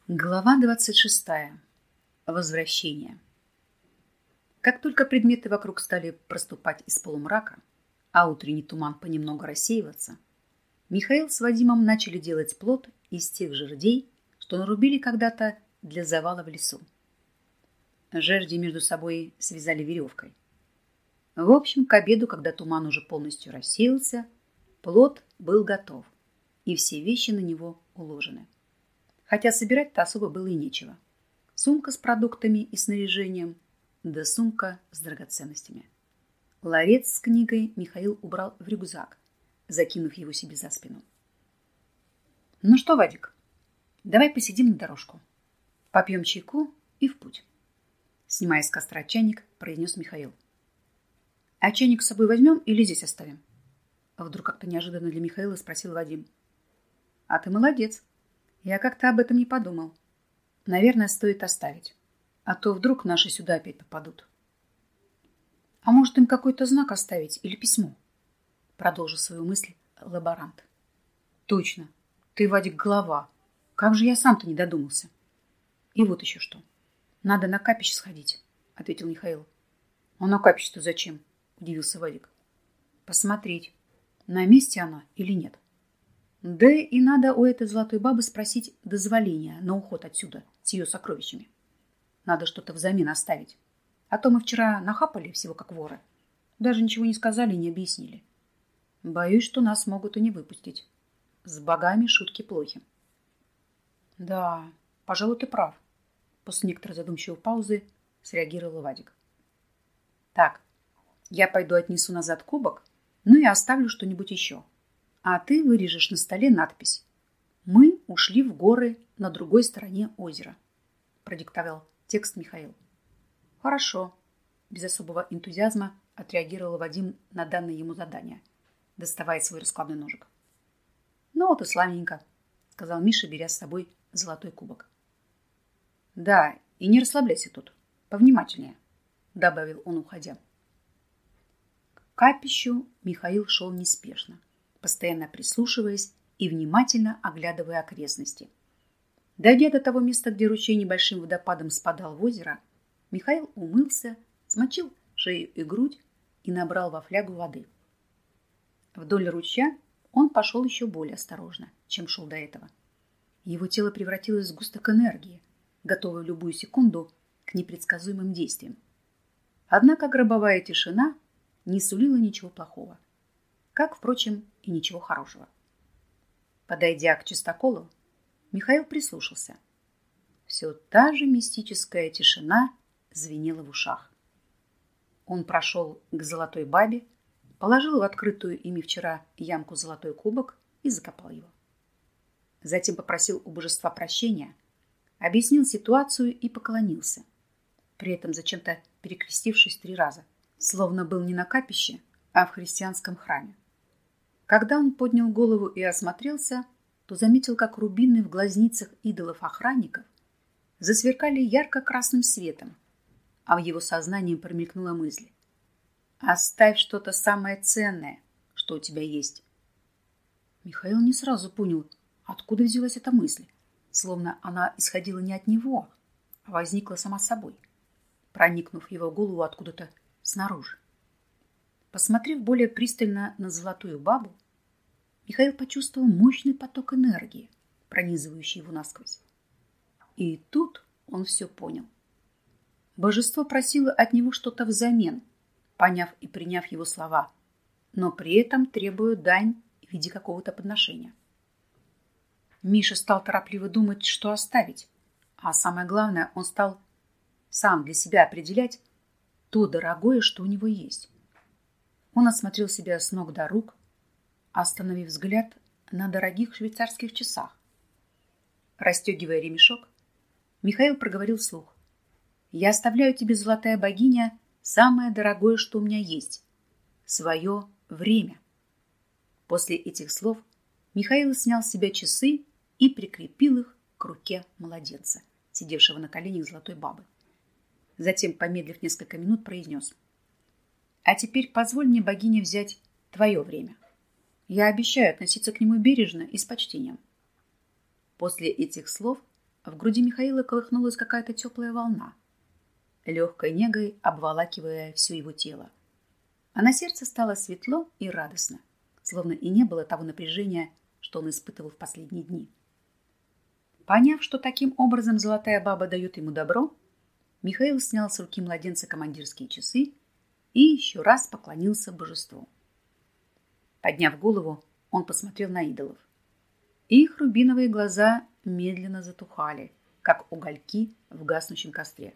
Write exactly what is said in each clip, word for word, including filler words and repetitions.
Глава двадцать шестая. Возвращение. Как только предметы вокруг стали проступать из полумрака, а утренний туман понемногу рассеиваться, Михаил с Вадимом начали делать плот из тех жердей, что нарубили когда-то для завала в лесу. Жерди между собой связали веревкой. В общем, к обеду, когда туман уже полностью рассеялся, плот был готов, и все вещи на него уложены. Хотя собирать-то особо было и нечего. Сумка с продуктами и снаряжением, да сумка с драгоценностями. Ларец с книгой Михаил убрал в рюкзак, закинув его себе за спину. «Ну что, Вадик, давай посидим на дорожку. Попьем чайку и в путь», — снимая с костра чайник, произнес Михаил. «А чайник с собой возьмем или здесь оставим?» Вдруг как-то неожиданно для Михаила спросил Вадим. «А ты молодец. Я как-то об этом не подумал. Наверное, стоит оставить. А то вдруг наши сюда опять попадут». «А может, им какой-то знак оставить или письмо?» Продолжил свою мысль лаборант. «Точно. Ты, Вадик, голова. Как же я сам-то не додумался?» «И вот еще что. Надо на капище сходить», — ответил Михаил. «А на капище-то зачем?» — удивился Вадик. «Посмотреть, на месте она или нет. Да и надо у этой золотой бабы спросить дозволения на уход отсюда с ее сокровищами. Надо что-то взамен оставить. А то мы вчера нахапали всего как воры. Даже ничего не сказали и не объяснили. Боюсь, что нас могут и не выпустить. С богами шутки плохи». «Да, пожалуй, ты прав», — после некоторой задумчивой паузы среагировал Вадик. «Так, я пойду отнесу назад кубок, ну и оставлю что-нибудь еще. А ты вырежешь на столе надпись: «Мы ушли в горы на другой стороне озера», — продиктовал текст Михаил. «Хорошо», — без особого энтузиазма отреагировал Вадим на данное ему задание, доставая свой раскладной ножик. «Ну вот и славненько», — сказал Миша, беря с собой золотой кубок. «Да, и не расслабляйся тут, повнимательнее», — добавил он, уходя. К капищу Михаил шел неспешно, постоянно прислушиваясь и внимательно оглядывая окрестности. Дойдя до того места, где ручей небольшим водопадом спадал в озеро, Михаил умылся, смочил шею и грудь и набрал во флягу воды. Вдоль ручья он пошел еще более осторожно, чем шел до этого. Его тело превратилось в сгусток энергии, готовый в любую секунду к непредсказуемым действиям. Однако гробовая тишина не сулила ничего плохого, как, впрочем, и ничего хорошего. Подойдя к чистоколу, Михаил прислушался. Все та же мистическая тишина звенела в ушах. Он прошел к золотой бабе, положил в открытую ими вчера ямку золотой кубок и закопал его. Затем попросил у божества прощения, объяснил ситуацию и поклонился, при этом зачем-то перекрестившись три раза, словно был не на капище, а в христианском храме. Когда он поднял голову и осмотрелся, то заметил, как рубины в глазницах идолов-охранников засверкали ярко-красным светом, а в его сознании промелькнула мысль: «Оставь что-то самое ценное, что у тебя есть». Михаил не сразу понял, откуда взялась эта мысль, словно она исходила не от него, а возникла сама собой, проникнув в его голову откуда-то снаружи. Посмотрев более пристально на золотую бабу, Михаил почувствовал мощный поток энергии, пронизывающий его насквозь. И тут он все понял. Божество просило от него что-то взамен, поняв и приняв его слова, но при этом требуя дань в виде какого-то подношения. Миша стал торопливо думать, что оставить, а самое главное, он стал сам для себя определять то дорогое, что у него есть. Он осмотрел себя с ног до рук, остановив взгляд на дорогих швейцарских часах. Расстегивая ремешок, Михаил проговорил вслух: «Я оставляю тебе, золотая богиня, самое дорогое, что у меня есть — свое время». После этих слов Михаил снял с себя часы и прикрепил их к руке младенца, сидевшего на коленях золотой бабы. Затем, помедлив несколько минут, произнес: «А теперь позволь мне, богиня, взять твое время. Я обещаю относиться к нему бережно и с почтением». После этих слов в груди Михаила колыхнулась какая-то теплая волна, легкой негой обволакивая все его тело. А на сердце стало светло и радостно, словно и не было того напряжения, что он испытывал в последние дни. Поняв, что таким образом золотая баба дает ему добро, Михаил снял с руки младенца командирские часы и еще раз поклонился божеству. Подняв голову, он посмотрел на идолов. Их рубиновые глаза медленно затухали, как угольки в гаснущем костре.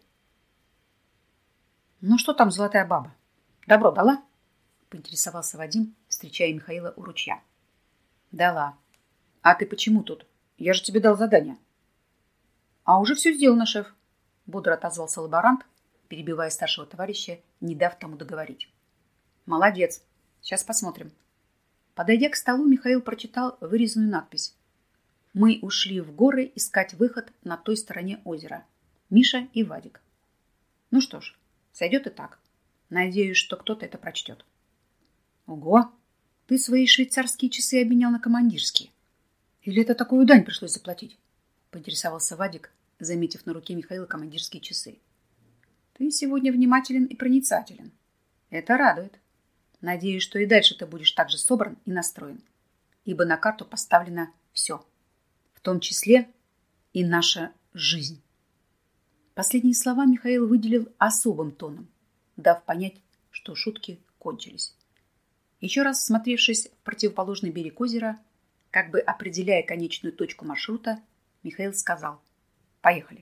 «Ну что там, золотая баба? Добро дала?» — поинтересовался Вадим, встречая Михаила у ручья. «Дала. А ты почему тут? Я же тебе дал задание». «А уже все сделано, шеф», — бодро отозвался лаборант, перебивая старшего товарища, не дав тому договорить. «Молодец. Сейчас посмотрим». Подойдя к столу, Михаил прочитал вырезанную надпись. «Мы ушли в горы искать выход на той стороне озера. Миша и Вадик». Ну что ж, сойдет и так. Надеюсь, что кто-то это прочтет. Ого! Ты свои швейцарские часы обменял на командирские. Или это такую дань пришлось заплатить? Поинтересовался Вадик, заметив на руке Михаила командирские часы. Ты сегодня внимателен и проницателен. Это радует. Надеюсь, что и дальше ты будешь так же собран и настроен, ибо на карту поставлено все, в том числе и наша жизнь. Последние слова Михаил выделил особым тоном, дав понять, что шутки кончились. Еще раз всмотревшись в противоположный берег озера, как бы определяя конечную точку маршрута, Михаил сказал: «Поехали».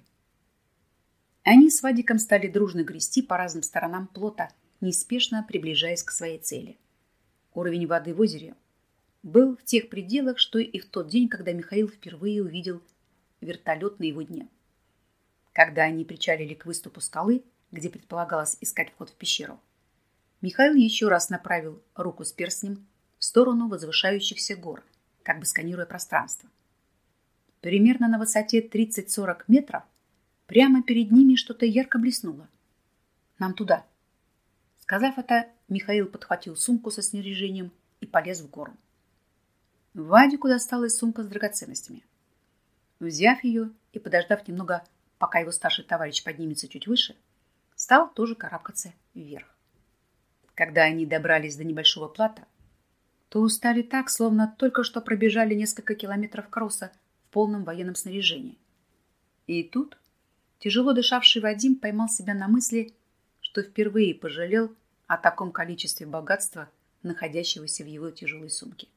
Они с Вадиком стали дружно грести по разным сторонам плота, неспешно приближаясь к своей цели. Уровень воды в озере был в тех пределах, что и в тот день, когда Михаил впервые увидел вертолет на его дне. Когда они причалили к выступу скалы, где предполагалось искать вход в пещеру, Михаил еще раз направил руку с перстнем в сторону возвышающихся гор, как бы сканируя пространство. Примерно на высоте тридцать-сорок метров прямо перед ними что-то ярко блеснуло. «Нам туда». Сказав это, Михаил подхватил сумку со снаряжением и полез в гору. Вадику досталась сумка с драгоценностями. Взяв ее и подождав немного, пока его старший товарищ поднимется чуть выше, стал тоже карабкаться вверх. Когда они добрались до небольшого плато, то устали так, словно только что пробежали несколько километров кросса в полном военном снаряжении. И тут тяжело дышавший Вадим поймал себя на мысли, что впервые пожалел о таком количестве богатства, находящегося в его тяжелой сумке.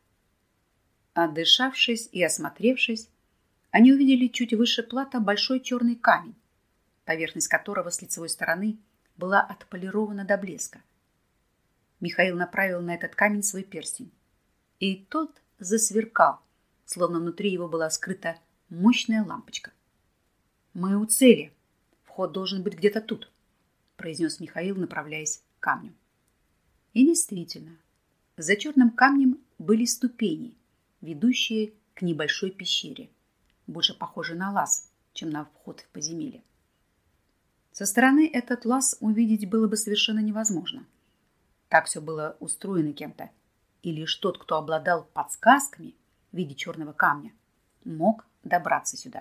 Отдышавшись и осмотревшись, они увидели чуть выше плато большой черный камень, поверхность которого с лицевой стороны была отполирована до блеска. Михаил направил на этот камень свой перстень, и тот засверкал, словно внутри его была скрыта мощная лампочка. «Мы у цели. Вход должен быть где-то тут», — произнес Михаил, направляясь к камню. И действительно, за черным камнем были ступени, ведущие к небольшой пещере, больше похожей на лаз, чем на вход в подземелье. Со стороны этот лаз увидеть было бы совершенно невозможно. Так все было устроено кем-то, и лишь тот, кто обладал подсказками в виде черного камня, мог добраться сюда.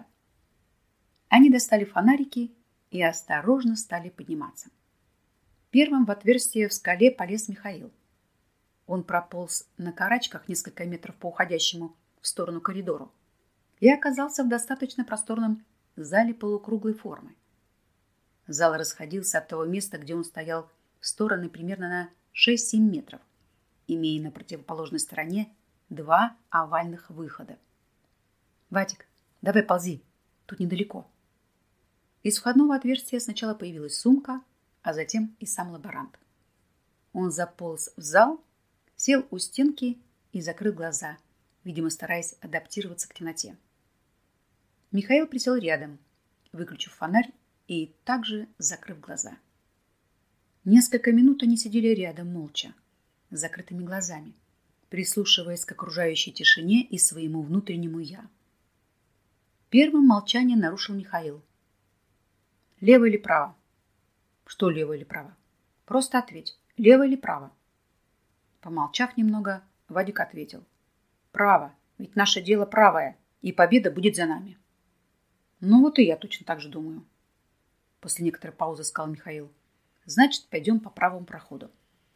Они достали фонарики и осторожно стали подниматься. Первым в отверстие в скале полез Михаил. Он прополз на карачках несколько метров по уходящему в сторону коридору и оказался в достаточно просторном зале полукруглой формы. Зал расходился от того места, где он стоял, в стороны примерно на шесть-семь метров, имея на противоположной стороне два овальных выхода. «Вадик, давай ползи, тут недалеко». Из входного отверстия сначала появилась сумка, а затем и сам лаборант. Он заполз в зал, сел у стенки и закрыл глаза, видимо, стараясь адаптироваться к темноте. Михаил присел рядом, выключив фонарь и также закрыв глаза. Несколько минут они сидели рядом молча, с закрытыми глазами, прислушиваясь к окружающей тишине и своему внутреннему «я». Первым молчание нарушил Михаил. «Лево или право?» «Что лево или право?» «Просто ответь, лево или право?» Помолчав немного, Вадик ответил. «Право, ведь наше дело правое, и победа будет за нами». Ну вот и я точно так же думаю. После некоторой паузы сказал Михаил. Значит, пойдем по правому проходу.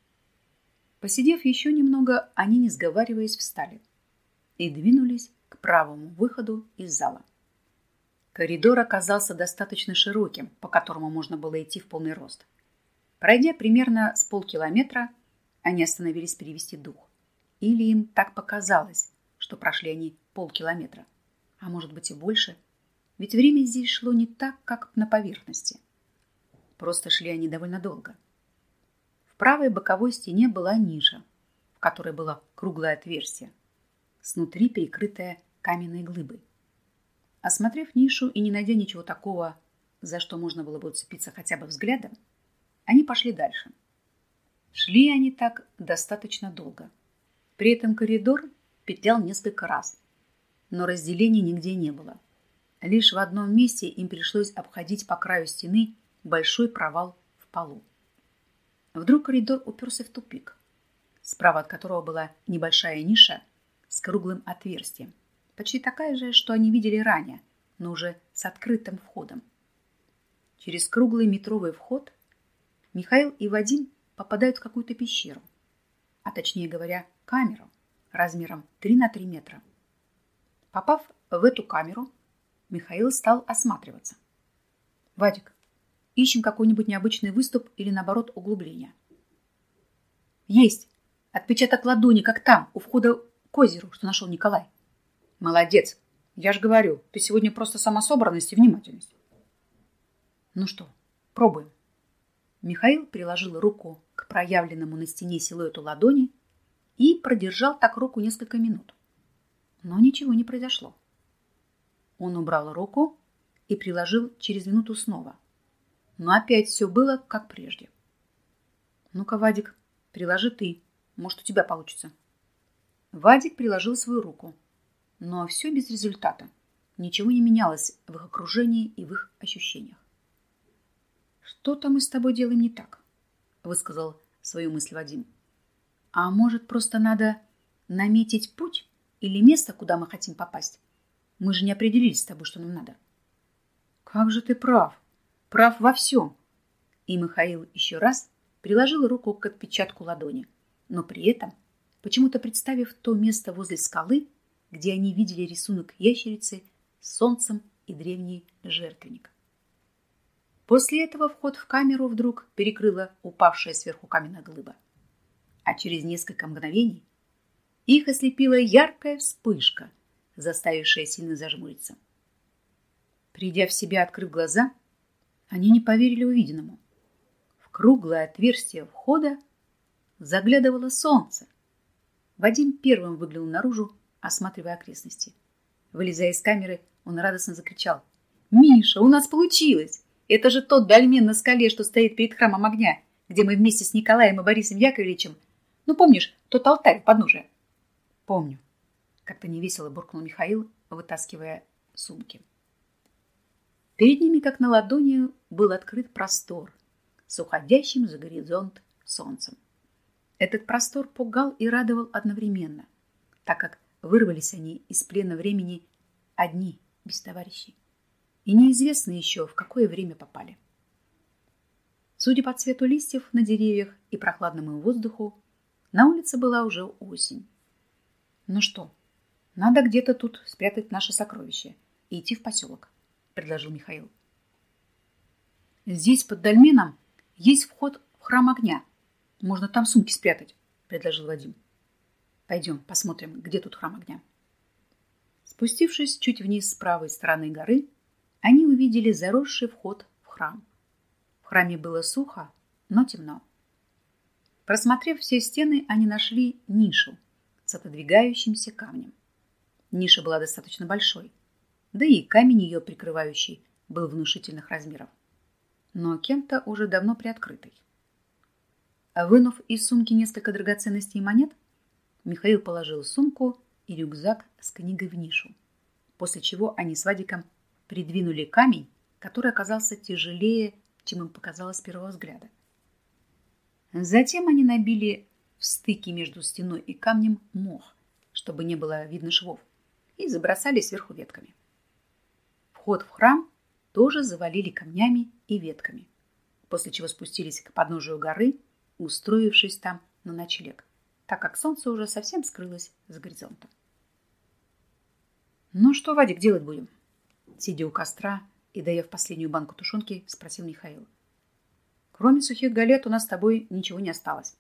Посидев еще немного, они, не сговариваясь, встали и двинулись к правому выходу из зала. Коридор оказался достаточно широким, по которому можно было идти в полный рост. Пройдя примерно с полкилометра, они остановились перевести дух. Или им так показалось, что прошли они полкилометра, а может быть и больше, ведь время здесь шло не так, как на поверхности. Просто шли они довольно долго. В правой боковой стене была ниша, в которой было круглое отверстие, снутри перекрытое каменной глыбой. Осмотрев нишу и не найдя ничего такого, за что можно было бы уцепиться хотя бы взглядом, они пошли дальше. Шли они так достаточно долго. При этом коридор петлял несколько раз, но разделений нигде не было. Лишь в одном месте им пришлось обходить по краю стены большой провал в полу. Вдруг коридор уперся в тупик, справа от которого была небольшая ниша с круглым отверстием, почти такая же, что они видели ранее, но уже с открытым входом. Через круглый метровый вход Михаил и Вадим попадают в какую-то пещеру, а точнее говоря, камеру размером три на три метра. Попав в эту камеру, Михаил стал осматриваться. «Вадик, ищем какой-нибудь необычный выступ или, наоборот, углубление». «Есть! Отпечаток ладони, как там, у входа к озеру, что нашел Николай». «Молодец! Я же говорю, ты сегодня просто самособранность и внимательность». «Ну что, пробуем». Михаил приложил руку к проявленному на стене силуэту ладони и продержал так руку несколько минут. Но ничего не произошло. Он убрал руку и приложил через минуту снова. Но опять все было как прежде. «Ну-ка, Вадик, приложи ты. Может, у тебя получится». Вадик приложил свою руку, но все без результата. Ничего не менялось в их окружении и в их ощущениях. «Что-то мы с тобой делаем не так», — высказал свою мысль Вадим. «А может, просто надо наметить путь или место, куда мы хотим попасть? Мы же не определились с тобой, что нам надо». «Как же ты прав! Прав во всем!» И Михаил еще раз приложил руку к отпечатку ладони, но при этом почему-то представив то место возле скалы, где они видели рисунок ящерицы с солнцем и древний жертвенник. После этого вход в камеру вдруг перекрыла упавшая сверху каменная глыба. А через несколько мгновений их ослепила яркая вспышка, заставившая сильно зажмуриться. Придя в себя, открыв глаза, они не поверили увиденному. В круглое отверстие входа заглядывало солнце. Вадим первым выглянул наружу, осматривая окрестности. Вылезая из камеры, он радостно закричал: «Миша, у нас получилось! Это же тот дольмен на скале, что стоит перед храмом огня, где мы вместе с Николаем и Борисом Яковлевичем. Ну, помнишь, тот алтарь в подножие?» «Помню», — как-то невесело буркнул Михаил, вытаскивая сумки. Перед ними, как на ладони, был открыт простор с уходящим за горизонт солнцем. Этот простор пугал и радовал одновременно, так как вырвались они из плена времени одни, без товарищей. И неизвестно еще, в какое время попали. Судя по цвету листьев на деревьях и прохладному воздуху, на улице была уже осень. «Ну что, надо где-то тут спрятать наше сокровище и идти в поселок», — предложил Михаил. «Здесь под дольменом есть вход в храм огня. Можно там сумки спрятать», — предложил Вадим. «Пойдем, посмотрим, где тут храм огня». Спустившись чуть вниз с правой стороны горы, они увидели заросший вход в храм. В храме было сухо, но темно. Просмотрев все стены, они нашли нишу с отодвигающимся камнем. Ниша была достаточно большой, да и камень ее прикрывающий был внушительных размеров, но кем-то уже давно приоткрытый. Вынув из сумки несколько драгоценностей и монет, Михаил положил сумку и рюкзак с книгой в нишу, после чего они с Вадиком придвинули камень, который оказался тяжелее, чем им показалось с первого взгляда. Затем они набили в стыке между стеной и камнем мох, чтобы не было видно швов, и забросали сверху ветками. В Вход в храм тоже завалили камнями и ветками, после чего спустились к подножию горы, устроившись там на ночлег, так как солнце уже совсем скрылось за горизонтом. «Ну что, Вадик, делать будем?» Сидя у костра и доев последнюю банку тушенки, спросил Михаил. «Кроме сухих галет у нас с тобой ничего не осталось».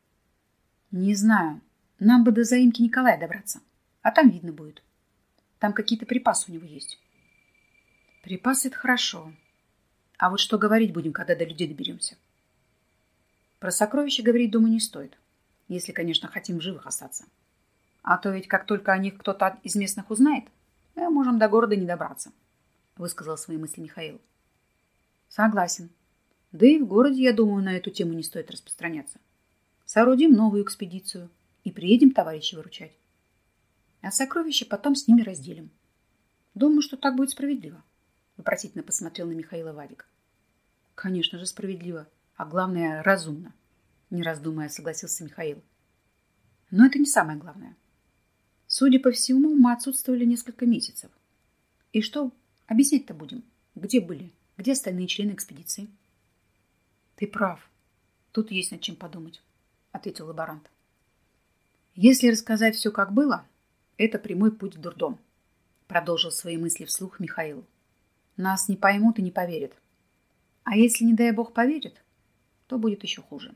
«Не знаю. Нам бы до заимки Николая добраться, а там видно будет. Там какие-то припасы у него есть». «Припасы — это хорошо. А вот что говорить будем, когда до людей доберемся?» «Про сокровища говорить, думаю, не стоит, если, конечно, хотим в живых остаться. А то ведь как только о них кто-то из местных узнает, мы можем до города не добраться», — высказал свои мысли Михаил. «Согласен. Да и в городе, я думаю, на эту тему не стоит распространяться. Соорудим новую экспедицию и приедем товарищей выручать. А сокровища потом с ними разделим. Думаю, что так будет справедливо», — вопросительно посмотрел на Михаила Вадик. «Конечно же справедливо, а главное, разумно», — не раздумывая согласился Михаил. «Но это не самое главное. Судя по всему, мы отсутствовали несколько месяцев. И что объяснять-то будем? Где были? Где остальные члены экспедиции?» «Ты прав. Тут есть над чем подумать», — ответил лаборант. «Если рассказать все, как было, это прямой путь в дурдом», — продолжил свои мысли вслух Михаил. «Нас не поймут и не поверят. А если, не дай бог, поверят, то будет еще хуже».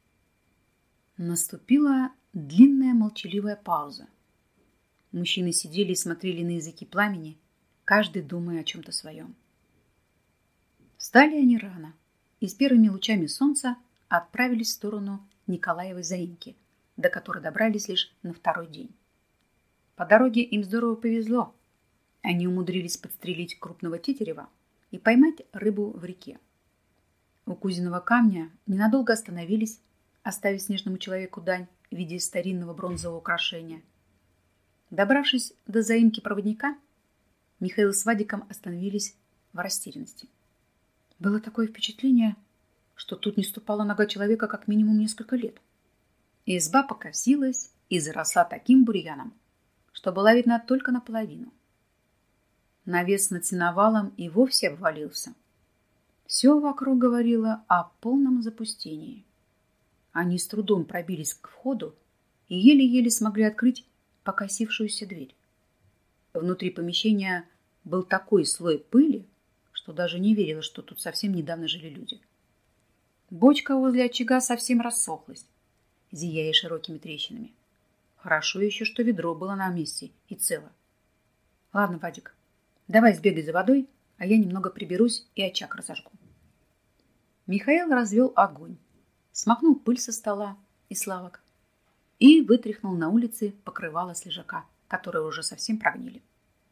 Наступила длинная молчаливая пауза. Мужчины сидели и смотрели на языки пламени, каждый думая о чем-то своем. Встали они рано и с первыми лучами солнца отправились в сторону Николаевой заимки, до которой добрались лишь на второй день. По дороге им здорово повезло. Они умудрились подстрелить крупного тетерева и поймать рыбу в реке. У кузиного камня ненадолго остановились, оставив снежному человеку дань в виде старинного бронзового украшения. Добравшись до заимки проводника, Михаил с Вадиком остановились в растерянности. Было такое впечатление, что тут не ступала нога человека как минимум несколько лет. Изба покосилась и заросла таким бурьяном, что была видна только наполовину. Навес над сеновалом и вовсе обвалился. Все вокруг говорило о полном запустении. Они с трудом пробились к входу и еле-еле смогли открыть покосившуюся дверь. Внутри помещения был такой слой пыли, что даже не верилось, что тут совсем недавно жили люди. Бочка возле очага совсем рассохлась, зияя широкими трещинами. Хорошо еще, что ведро было на месте и цело. «Ладно, Вадик, давай сбегай за водой, а я немного приберусь и очаг разожгу». Михаил развел огонь, смахнул пыль со стола и с лавок и вытряхнул на улице покрывало с лежака, которые уже совсем прогнили.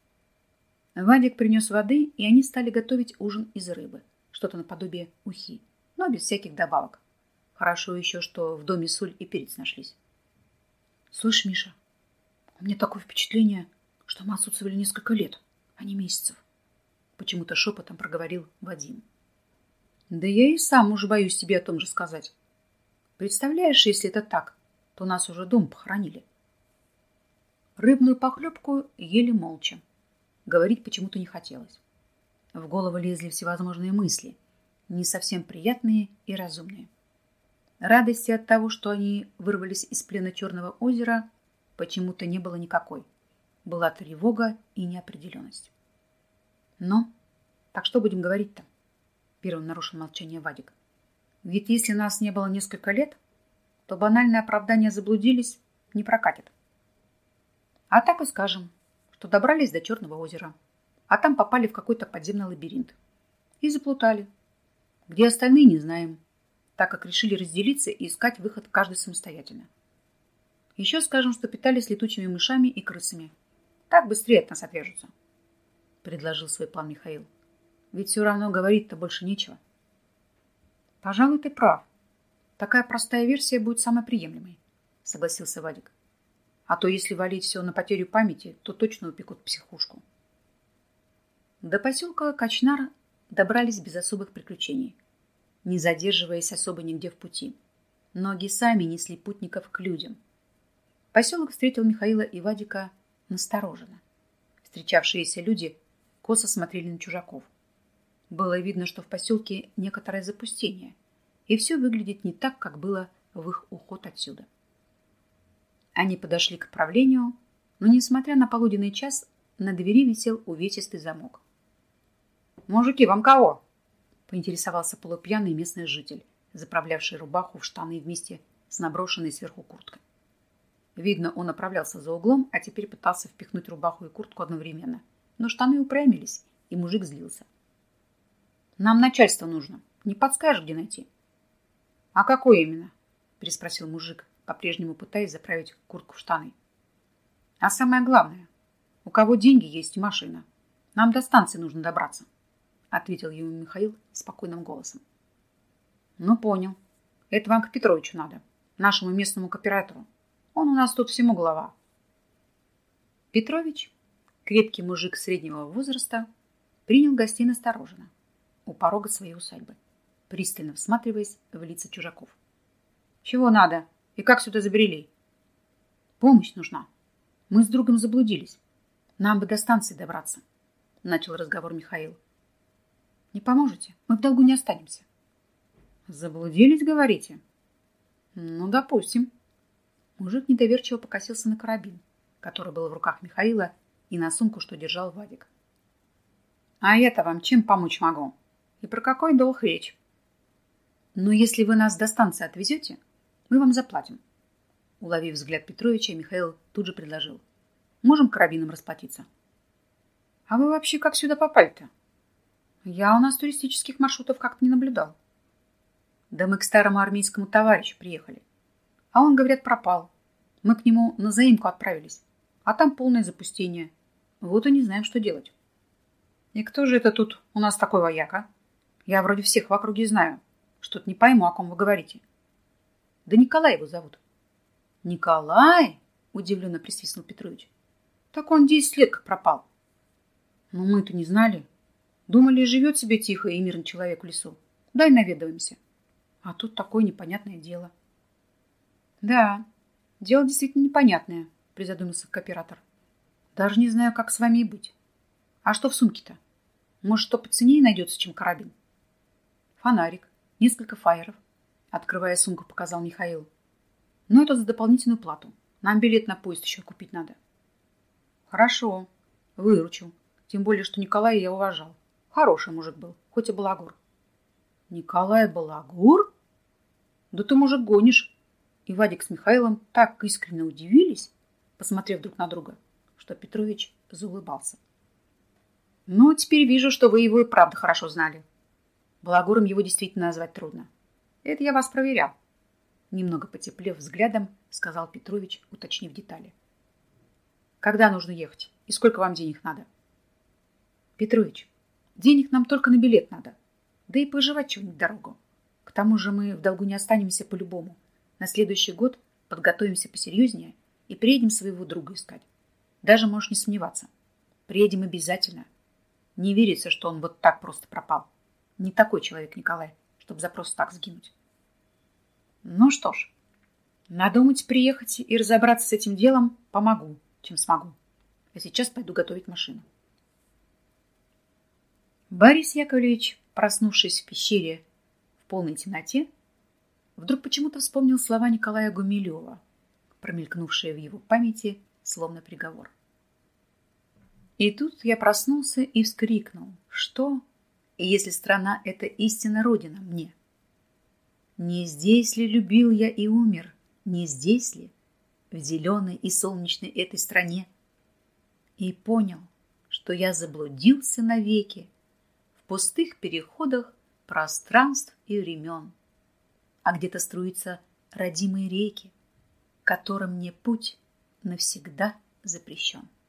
Вадик принес воды, и они стали готовить ужин из рыбы, что-то наподобие ухи, но без всяких добавок. Хорошо еще, что в доме соль и перец нашлись. «Слышь, Миша, у меня такое впечатление, что мы отсутствовали несколько лет, а не месяцев», почему-то шепотом проговорил Вадим. «Да я и сам уже боюсь тебе о том же сказать. Представляешь, если это так, то нас уже дом похоронили». Рыбную похлебку ели молча. Говорить почему-то не хотелось. В голову лезли всевозможные мысли, не совсем приятные и разумные. Радости от того, что они вырвались из плена Черного озера, почему-то не было никакой. Была тревога и неопределенность. «Ну, так что будем говорить-то?» Первым нарушил молчание Вадик. «Ведь если нас не было несколько лет, то банальное оправдание заблудились не прокатит. А так и скажем, что добрались до Черного озера, а там попали в какой-то подземный лабиринт и заплутали. Где остальные, не знаем, так как решили разделиться и искать выход каждый самостоятельно. Еще скажем, что питались летучими мышами и крысами. Так быстрее от нас отвяжутся», — предложил свой план Михаил. «Ведь все равно говорить-то больше нечего». «Пожалуй, ты прав. Такая простая версия будет самой приемлемой», — согласился Вадик. «А то если валить все на потерю памяти, то точно упекут в психушку». До поселка Качнар добрались без особых приключений, не задерживаясь особо нигде в пути. Ноги сами несли путников к людям. Поселок встретил Михаила и Вадика настороженно. Встречавшиеся люди косо смотрели на чужаков. Было видно, что в поселке некоторое запустение, и все выглядит не так, как было в их уход отсюда. Они подошли к правлению, но, несмотря на полуденный час, на двери висел увесистый замок. «Мужики, вам кого?» — поинтересовался полупьяный местный житель, заправлявший рубаху в штаны вместе с наброшенной сверху курткой. Видно, он направлялся за углом, а теперь пытался впихнуть рубаху и куртку одновременно. Но штаны упрямились, и мужик злился. «Нам начальство нужно. Не подскажешь, где найти?» «А какое именно?» — переспросил мужик, по-прежнему пытаясь заправить куртку в штаны. «А самое главное, у кого деньги есть и машина? Нам до станции нужно добраться», — ответил ему Михаил спокойным голосом. «Ну, понял. Это вам к Петровичу надо, нашему местному кооператору. Он у нас тут всему глава». Петрович, крепкий мужик среднего возраста, принял гостей настороженно у порога своей усадьбы, пристально всматриваясь в лица чужаков. «Чего надо? И как сюда забрели?» «Помощь нужна. Мы с другом заблудились. Нам бы до станции добраться», — начал разговор Михаил. «Не поможете? Мы в долгу не останемся». «Заблудились, говорите?» «Ну, допустим». Мужик недоверчиво покосился на карабин, который был в руках Михаила, и на сумку, что держал Вадик. «А я-то вам чем помочь могу? И про какой долг речь?» «Но если вы нас до станции отвезете, мы вам заплатим». Уловив взгляд Петровича, Михаил тут же предложил. «Можем карабином расплатиться?» «А вы вообще как сюда попали-то? Я у нас туристических маршрутов как-то не наблюдал». «Да мы к старому армейскому товарищу приехали. А он, говорят, пропал. Мы к нему на заимку отправились. А там полное запустение. Вот и не знаем, что делать». «И кто же это тут у нас такой вояка? Я вроде всех в округе знаю. Что-то не пойму, о ком вы говорите». «Да Николай его зовут». «Николай?» — удивленно присвистнул Петрович. «Так он десять лет как пропал». «Ну мы-то не знали. Думали, живет себе тихо и мирный человек в лесу. Дай наведаемся. А тут такое непонятное дело». «Да, дело действительно непонятное», — призадумался кооператор. «Даже не знаю, как с вами и быть. А что в сумке-то? Может, что поценнее найдется, чем карабин?» «Фонарик, несколько фаеров», — открывая сумку, показал Михаил. «Но это за дополнительную плату. Нам билет на поезд еще купить надо». «Хорошо, выручу. Тем более, что Николая я уважал. Хороший мужик был, хоть и балагур». «Николай балагур? Да ты, мужик, гонишь». И Вадик с Михаилом так искренне удивились, посмотрев друг на друга, что Петрович заулыбался. «Ну, теперь вижу, что вы его и правда хорошо знали. Балагуром его действительно назвать трудно. Это я вас проверял». Немного потеплев взглядом, сказал Петрович, уточнив детали. «Когда нужно ехать? И сколько вам денег надо?» «Петрович, денег нам только на билет надо. Да и пожевать чего-нибудь дорогу. К тому же мы в долгу не останемся по-любому. На следующий год подготовимся посерьезнее и приедем своего друга искать. Даже можешь не сомневаться. Приедем обязательно. Не верится, что он вот так просто пропал. Не такой человек Николай, чтобы за просто так сгинуть». «Ну что ж, надумать приехать и разобраться с этим делом помогу, чем смогу. А сейчас пойду готовить машину». Борис Яковлевич, проснувшись в пещере в полной темноте, вдруг почему-то вспомнил слова Николая Гумилева, промелькнувшие в его памяти словно приговор. «И тут я проснулся и вскрикнул: что, если страна — это истинно родина мне? Не здесь ли любил я и умер? Не здесь ли, в зеленой и солнечной этой стране? И понял, что я заблудился навеки в пустых переходах пространств и времен, а где-то струятся родимые реки, которым мне путь навсегда запрещен».